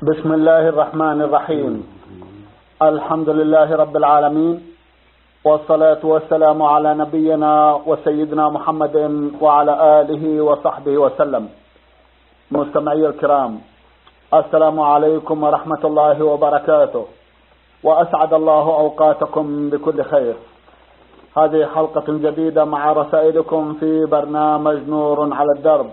بسم الله الرحمن الرحيم. الحمد لله رب العالمين، والصلاة والسلام على نبينا وسيدنا محمد وعلى آله وصحبه وسلم. مستمعي الكرام، السلام عليكم ورحمة الله وبركاته، وأسعد الله أوقاتكم بكل خير. هذه حلقة جديدة مع رسائلكم في برنامج نور على الدرب.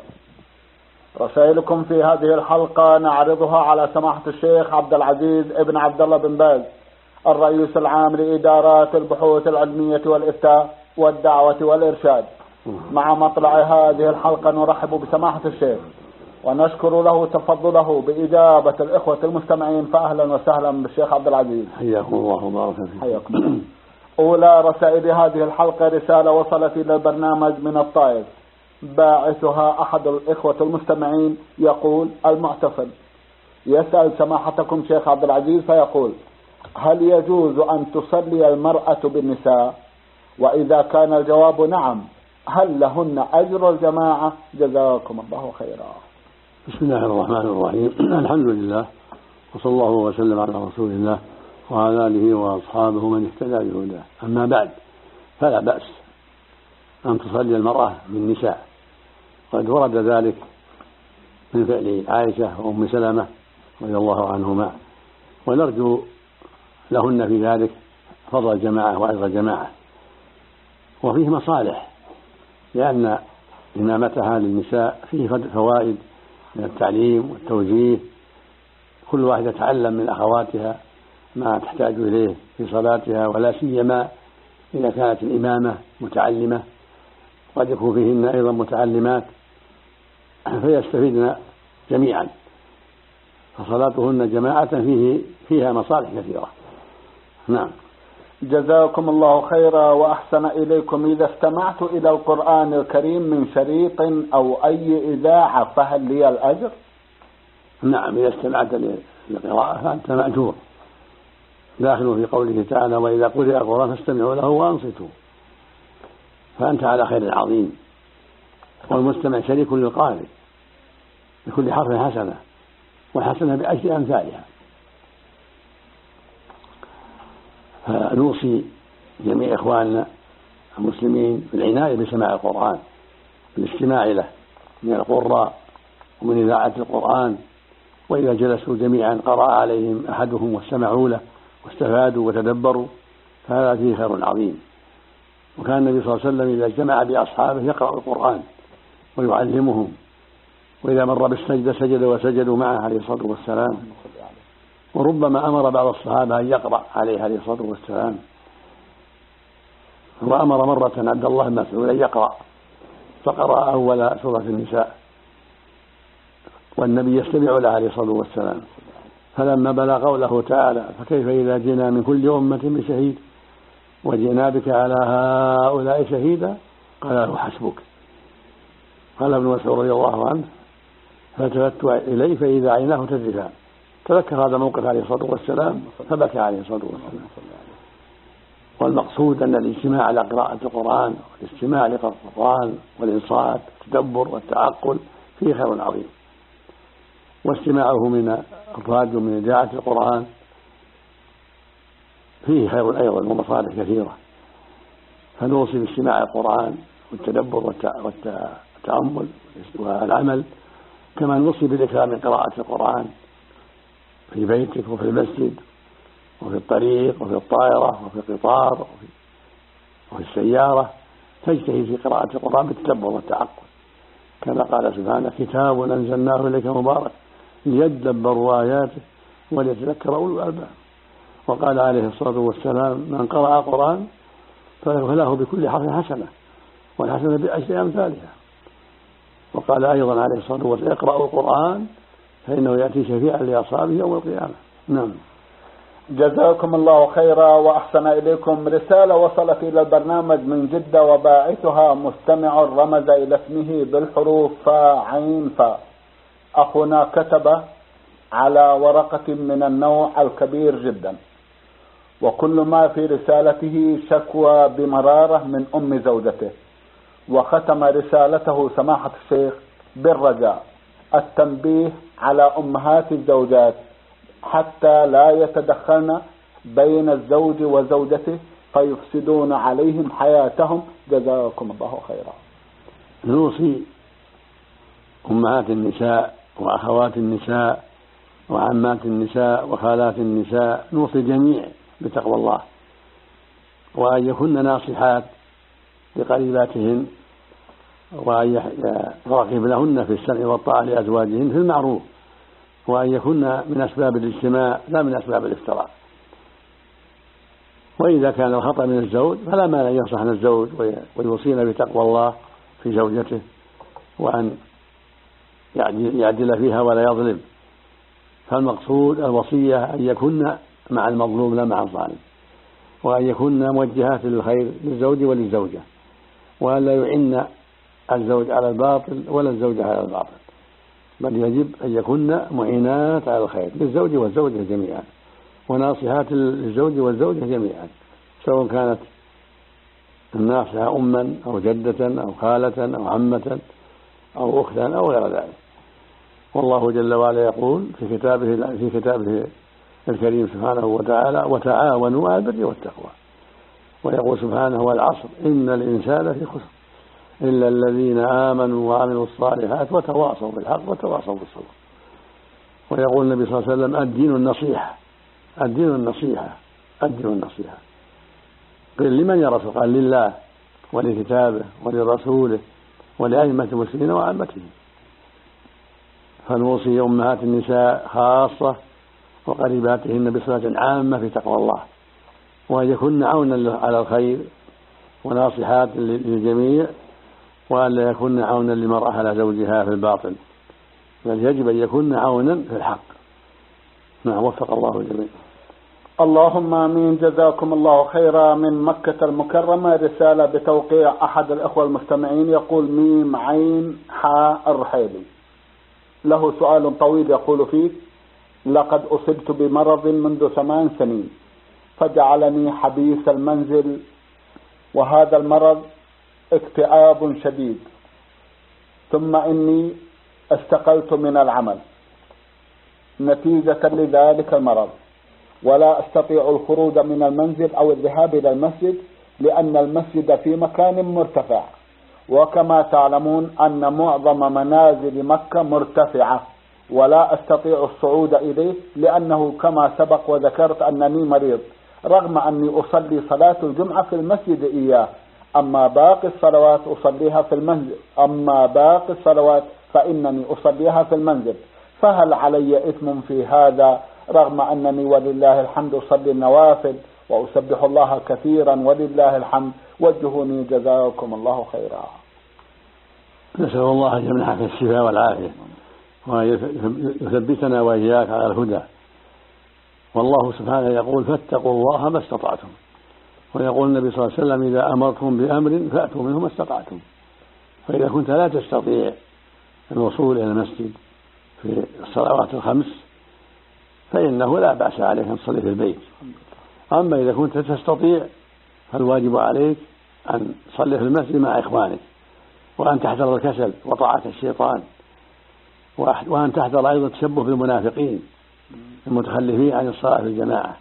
رسائلكم في هذه الحلقة نعرضها على سماحة الشيخ عبد العزيز ابن عبد الله بن باز، الرئيس العام لإدارات البحوث العلمية والإفتاء والدعوة والإرشاد. مع مطلع هذه الحلقة نرحب بسماحة الشيخ ونشكر له تفضله بإجابة الإخوة المستمعين، فأهلا وسهلا بالشيخ عبد العزيز. حياكم الله وبارك فيكم. حياكم الله. أولى رسائل هذه الحلقة رسالة وصلت إلى البرنامج من الطائف، باعثها أحد الإخوة المستمعين يقول: المعتصم يسأل سماحتكم شيخ عبد العزيز فيقول: هل يجوز أن تصلي المرأة بالنساء؟ وإذا كان الجواب نعم، هل لهن أجر الجماعة؟ جزاكم الله خيرا. بسم الله الرحمن الرحيم. الحمد لله، وصلى الله وسلم على رسول الله وعلى آله وأصحابه من اهتدى بهداه. أما بعد، فلا بأس أن تصلي المرأة بالنساء، قد ورد ذلك من فعل عائشة وأم سلمة رضي الله عنهما، ونرجو لهن في ذلك فضل الجماعة وأجر الجماعة. وفيه مصالح، لأن إمامتها للنساء فيه فوائد من التعليم والتوجيه، كل واحدة تتعلم من أخواتها ما تحتاج إليه في صلاتها، ولا سيما إذا كانت الإمامة متعلمة، قد يكون فيهن أيضا متعلمات فيستفيدن جميعا، فصلاتهن جماعة فيها مصالح كثيرة. نعم. جزاكم الله خيرا وأحسن إليكم. إذا استمعت إلى القرآن الكريم من شريط أو أي إذاعة فهل لي الأجر؟ نعم، إذا استمعت للقراءة فأنت مأجور، داخل في قوله تعالى: وإذا قرئ القرآن فاستمعوا له وأنصتوا، فأنت على خير عظيم. والمستمع شريك للقارئ، لكل حرف حسنة، والحسنة بعشر أمثالها. فنوصي جميع إخواننا المسلمين بالعناية بسماع القرآن، بالاستماع له من القراء ومن إذاعة القرآن. وإذا جلسوا جميعا قرأ عليهم أحدهم واستمعوا له واستفادوا وتدبروا، فهذا فيه خير عظيم. وكان النبي صلى الله عليه وسلم إذا اجتمع بأصحابه يقرأ القرآن ويعلمهم، وإذا مر بالسجدة سجد وسجدوا معه عليه الصلاة والسلام. وربما أمر بعض الصحابة أن يقرأ عليه الصلاة والسلام، وأمر مرة عبد الله بن مسعود أن يقرأ، فقرأ أول سورة النساء والنبي يستمع له عليه الصلاة والسلام. فلما بلغ قوله تعالى: فكيف إذا جئنا من كل أمة بشهيد وجئنا بك على هؤلاء شهيدا، قال له: حسبك. قال ابن مسعود رضي الله عنه: فالتفت إليه فإذا عيناه تذرفان. تذكر هذا الموقف عليه الصلاة والسلام فبكى عليه الصلاة والسلام. والمقصود أن الاجتماع على قراءة القرآن والاستماع لقراءة القرآن والإنصات والتدبر والتعقل فيه خير عظيم، واستماعه من الراديو من إذاعة القرآن فيه خير أيضا ومصالح كثيرة. فنوصي باستماع القرآن والتدبر والتأمل والعمل، كما نوصي بالإكثار من قراءة القرآن في بيتك وفي المسجد وفي الطريق وفي الطائرة وفي القطار وفي السيارة، تجتهد في قراءة القرآن بالتدبر والتعقل، كما قال سبحانه: كتاب أنزلناه إليك مبارك ليدبروا آياته وليتذكر أولو الألباب. وقال عليه الصلاة والسلام: من قرأ القرآن فله بكل حرف حسنة، والحسنة بعشر أمثالها. وقال أيضا عليه الصلاة والسلام: اقرأوا القرآن فإنه يأتي شفيعا لأصحابه يوم القيامة. نعم. جزاكم الله خيرا وأحسن إليكم. رسالة وصلت إلى البرنامج من جدة، وباعثها مستمع رمز إلى اسمه بالحروف فا عين فا. أخونا كتب على ورقة من النوع الكبير جدا، وكل ما في رسالته شكوى بمرارة من أم زوجته. وختم رسالته سماحة الشيخ بالرجاء التنبيه على أمهات الزوجات حتى لا يتدخلن بين الزوج وزوجته فيفسدون عليهم حياتهم. جزاكم الله خيرا. نوصي أمهات النساء وأخوات النساء وعمات النساء وخالات النساء، نوصي الجميع بتقوى الله، وأن يكن ناصحات لقريباتهن، وأن يراقب لهن في السمع والطاعة لأزواجهن في المعروف، وأن يكن من أسباب الاجتماع لا من أسباب الافتراء. وإذا كان الخطأ من الزوج فلا مانع أن ينصحن الزوج ويوصين بتقوى الله في زوجته، وأن يعدل فيها ولا يظلم. فالمقصود الوصية أن يكن مع المظلوم لا مع الظالم، وأن يكن موجهات للخير للزوج وللزوجة، وأن لا يعن الزوج على الباطل ولا الزوجة على الباطل، بل يجب أن يكن معينات على الخير للزوج والزوجة جميعا، وناصحات للزوج والزوجة جميعا، سواء كانت الناصحة أما أو جدة أو خالة أو عمة أو أختا أو غير ذلك. والله جل وعلا يقول في كتابه الكريم سبحانه وتعالى: وتعاونوا على البر والتقوى. ويقول سبحانه: والعصر إن الإنسان في خسر إلا الذين آمنوا وعملوا الصالحات وتواصوا بالحق وتواصوا بالصبر. ويقول النبي صلى الله عليه وسلم: الدين النصيحة، الدين النصيحة، الدين النصيحة. قيل: لمن يا رسول؟ قال: لله ولكتابه ولرسوله ولأئمة المسلمين وعامتهم. فنوصي أمهات النساء خاصة وقريباتهن بصفة عامة في تقوى الله، وأن يكن عونا على الخير وناصحات للجميع، وأن لا يكن عونا للمرأة على زوجها في الباطل، بل يجب أن يكن عونا في الحق. نعم، وفق الله الجميع. اللهم آمين. جزاكم الله خيرا. من مكة المكرمة رسالة بتوقيع أحد الأخوة المستمعين، يقول: ميم عين حاء الرحيلي. له سؤال طويل يقول فيه: لقد أصبت بمرض منذ 8 سنين فجعلني حبيس المنزل، وهذا المرض اكتئاب شديد، ثم إني استقلت من العمل نتيجة لذلك المرض، ولا أستطيع الخروج من المنزل أو الذهاب إلى المسجد لأن المسجد في مكان مرتفع، وكما تعلمون أن معظم منازل مكة مرتفعة، ولا أستطيع الصعود إليه لأنه كما سبق وذكرت أنني مريض، رغم أني أصلي صلاة الجمعة في المسجد إياه، أما باقي الصلوات أصليها في المنزل، أما باقي الصلوات فإنني أصليها في المنزل، فهل علي إثم في هذا رغم أنني ولله الحمد أصلي النوافل وأسبح الله كثيرا ولله الحمد؟ وجهوني جزاكم الله خيرا. نسأل الله أن يمنحك الشفاء والعافية وأن يثبتنا وإياك على الهدى. والله سبحانه يقول: فاتقوا الله ما استطعتم. ويقول النبي صلى الله عليه وسلم: إذا أمرتم بأمر فأتوا منه ما استطعتم. فإذا كنت لا تستطيع الوصول إلى المسجد في الصلوات الخمس فإنه لا بأس عليك أن تصلي في البيت. أما إذا كنت تستطيع فالواجب عليك أن تصلي في المسجد مع إخوانك، وأن تحذر الكسل وطاعة الشيطان، وأن تحذر أيضا التشبه بالمنافقين المتخلفين عن الصلاة في الجماعة.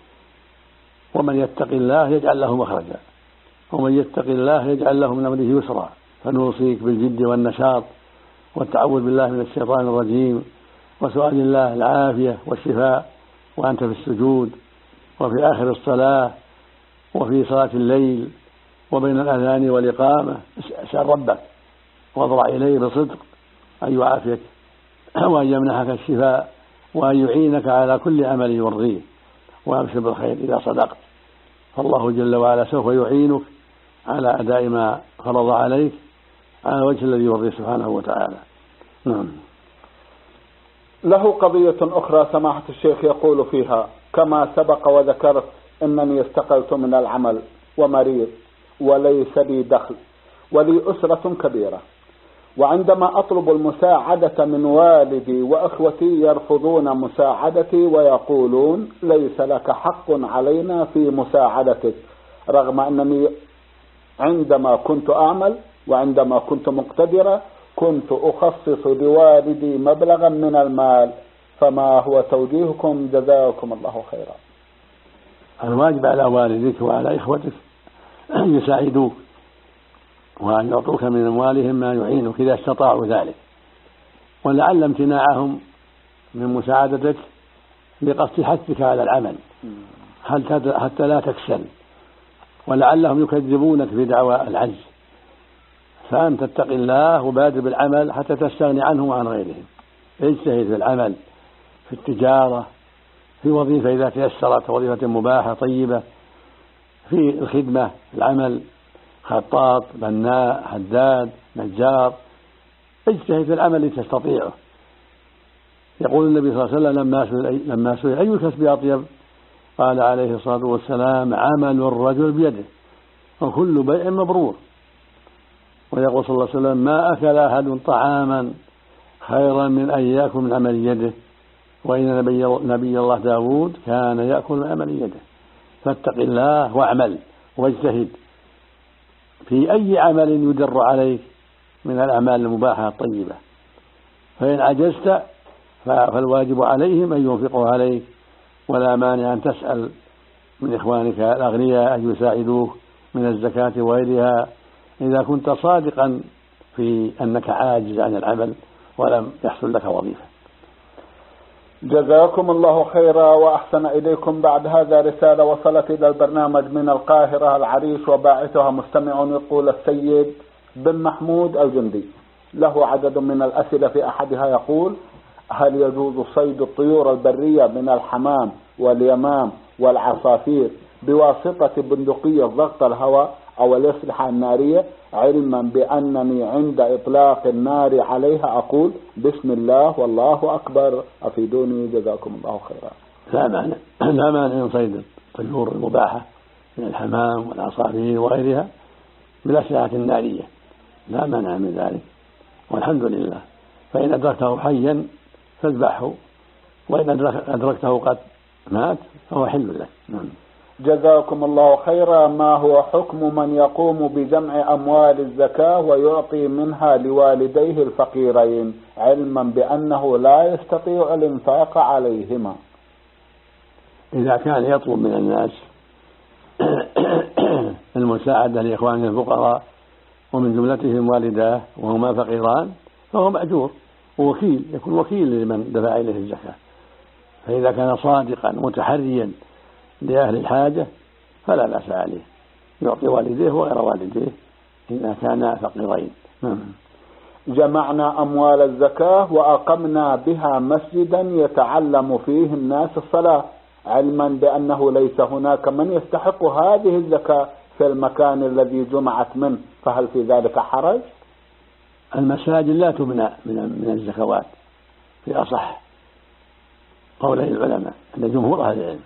ومن يتق الله يجعل له مخرجا، ومن يتق الله يجعل له من أمره يسرا. فنوصيك بالجد والنشاط والتعوذ بالله من الشيطان الرجيم، وسؤال الله العافية والشفاء وأنت في السجود وفي آخر الصلاة وفي صلاة الليل وبين الأذان والإقامة. اسأل ربك واضرع إليه بصدق أن يعافيك وأن يمنحك الشفاء وأن يعينك على كل عمل يرضيه، وأبشر بالخير إذا صدقت، فالله جل وعلا سوف يعينك على أداء ما فرض عليك على الوجه الذي يرضيه سبحانه وتعالى. نعم. له قضية أخرى سماحة الشيخ يقول فيها: كما سبق وذكرت أنني استقلت من العمل ومريض وليس لي دخل ولي أسرة كبيرة، وعندما أطلب المساعدة من والدي وأخوتي يرفضون مساعدتي ويقولون: ليس لك حق علينا في مساعدتك، رغم أنني عندما كنت أعمل وعندما كنت مقتدرة كنت أخصص لوالدي مبلغا من المال فما هو توجيهكم جزاكم الله خيرا؟ الواجب على والديك وعلى إخوتك أن يساعدوك وأن يعطوك من أموالهم ما يعينك إذا استطاعوا ذلك، ولعل امتناعهم من مساعدتك لقصد حثك على العمل حتى لا تكسل، ولعلهم يكذبونك بدعوى العجز، فأنت اتق الله وبادر بالعمل حتى تستغني عنهم وعن غيرهم. اجتهد في العمل، في التجارة، في وظيفة إذا تيسرت، وظيفة مباحة طيبة، في الخدمة، العمل، خطاط، بناء، حداد، نجار، اجتهد في العمل اللي تستطيعه. يقول النبي صلى الله عليه وسلم لما سئل أي الكسب أطيب قال عليه الصلاة والسلام عمل الرجل بيده وكل بيع مبرور. ويقول صلى الله عليه وسلم ما أكل أحد طعاما خيرا من أن يأكل من عمل يده، وإن نبي الله داود كان يأكل من عمل يده. فاتق الله واعمل واجتهد في أي عمل يدر عليك من الأعمال المباحة الطيبة، فإن عجزت فالواجب عليهم أن ينفقوا عليك، ولا مانع أن تسأل من إخوانك الأغنياء أن يساعدوك من الزكاة وغيرها إذا كنت صادقا في أنك عاجز عن العمل ولم يحصل لك وظيفة. جزاكم الله خيرا وأحسن إليكم. بعد هذا رسالة وصلت إلى البرنامج من القاهرة العريش، وباعثها مستمع يقول السيد بن محمود الجندي له عدد من الأسئلة، في أحدها يقول: هل يجوز صيد الطيور البرية من الحمام واليمام والعصافير بواسطة بندقية ضغط الهواء أو الأسلحة النارية، علما بأنني عند إطلاق النار عليها أقول بسم الله والله أكبر؟ أفيدوني جزاكم الله خيرا. لا مانع من صيد الطيور المباحة من الحمام والعصافير وغيرها بالأسلحة النارية، لا مانع من ذلك، والحمد لله. فإن أدركته حيا فاذبحه، وإن أدركته قد مات فهو حل لك. جزاكم الله خيرا. ما هو حكم من يقوم بجمع أموال الزكاة ويعطي منها لوالديه الفقيرين علما بأنه لا يستطيع الإنفاق عليهما؟ إذا كان يطلب من الناس المساعدة لإخوانه الفقراء ومن جملتهم والداه وهما فقيران فهو مأجور ووكيل، يكون وكيل لمن دفع إليه الزكاة. فإذا كان صادقا متحريا لأهل الحاجة فلا بأس عليه، يعطي والديه وغير والديه إذا كانا فقيرين. جمعنا أموال الزكاة وأقمنا بها مسجدا يتعلم فيه الناس الصلاة، علما بأنه ليس هناك من يستحق هذه الزكاة في المكان الذي جمعت منه، فهل في ذلك حرج؟ المساجد لا تبنى من الزكوات في أصح قولي العلماء عند جمهور أهل العلم،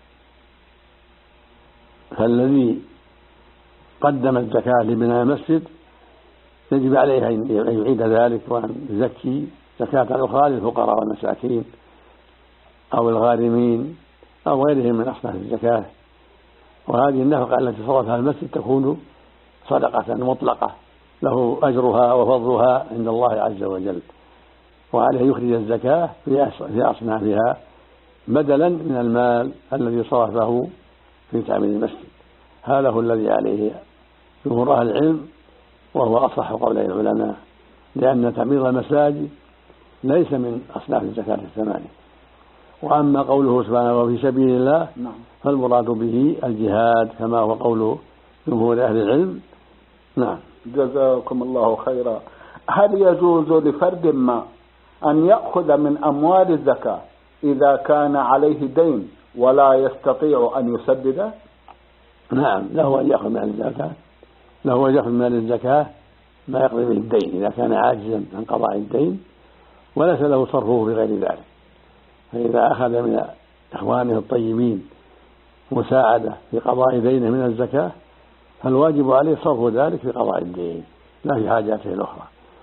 فالذي قدم الزكاة لبناء مسجد يجب عليه أن يعيد ذلك وأن يزكي زكاة أخرى للفقراء والمساكين أو الغارمين أو غيرهم من أصناف الزكاة. وهذه النفقة التي صرفها المسجد تكون صدقة مطلقة له أجرها وفضلها عند الله عز وجل، وعليه يخرج الزكاة في أصنافها بدلا من المال الذي صرفه في تعمير المسجد. هذا هو الذي عليه جمهور أهل العلم وهو أصح قولي العلماء، لأن تعمير المساجد ليس من أصناف الزكاة الثمانية. وأما قوله سبحانه وفي سبيل الله فالمراد به الجهاد كما هو قول جمهور أهل العلم. نعم. جزاكم الله خيرا. هل يجوز لفرد ما أن يأخذ من أموال الزكاة إذا كان عليه دين ولا يستطيع أن يسدده؟ نعم، له أن يأخذ من الزكاة ما يقضي به الدين إذا كان عاجزا عن قضاء الدين وليس له صرفه بغير ذلك. فإذا أخذ من إخوانه الطيبين مساعدة في قضاء دينه من الزكاة فالواجب عليه صرف ذلك في قضاء الدين لا في حاجاته الأخرى.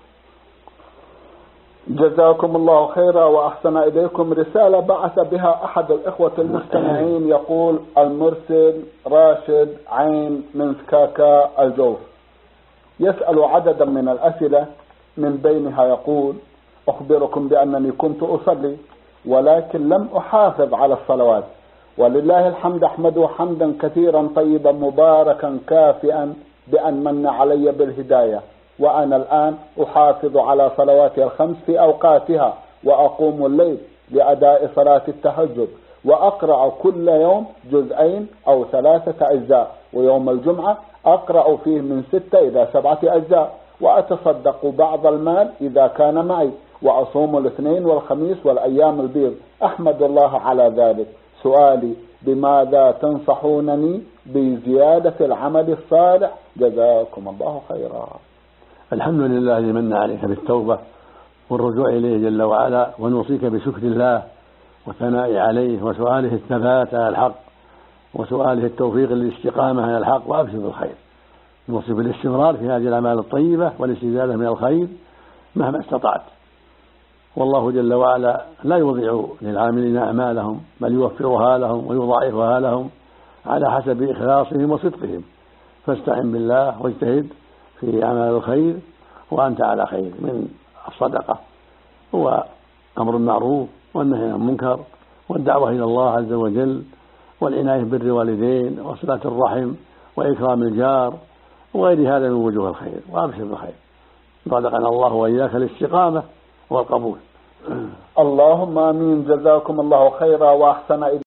جزاكم الله خيرا وأحسن إليكم. رسالة بعث بها أحد الإخوة المستمعين يقول: المرسل راشد عين من سكاكا الجوف، يسأل عددا من الأسئلة، من بينها يقول: أخبركم بأنني كنت أصلي ولكن لم أحافظ على الصلوات، ولله الحمد أحمده حمدا كثيرا طيبا مباركا كافئا بأن من علي بالهداية، وأنا الآن أحافظ على صلواتي الخمس في أوقاتها، وأقوم الليل لأداء صلاة التهجد، وأقرأ كل يوم جزئين أو 3 أجزاء، ويوم الجمعة أقرأ فيه من 6 إلى 7 أجزاء، وأتصدق بعض المال إذا كان معي، وأصوم الاثنين والخميس والأيام البيض، أحمد الله على ذلك. سؤالي: بماذا تنصحونني بزيادة العمل الصالح؟ جزاكم الله خيرا. الحمد لله الذي من عليك بالتوبة والرجوع إليه جل وعلا، ونوصيك بشكر الله والثناء عليه وسؤاله الثبات على الحق وسؤاله التوفيق للاستقامة على الحق، وأبشر بالخير. نوصي بالاستمرار في هذه الأعمال الطيبة والاستزادة من الخير مهما استطعت، والله جل وعلا لا يضيع للعاملين أعمالهم، بل يوفرها لهم ويضاعفها لهم على حسب إخلاصهم وصدقهم. فاستعن بالله واجتهد في أعمال الخير وأنت على خير، من الصدقة هو أمر المعروف والنهي عن المنكر والدعوة إلى الله عز وجل والعناية بالبر الوالدين وصلة الرحم وإكرام الجار وغير هذا من وجوه الخير، وأبشر بالخير. رزقنا الله وإياك الاستقامة والقبول. اللهم آمين. جزاكم الله خيرا وأحسن إليكم.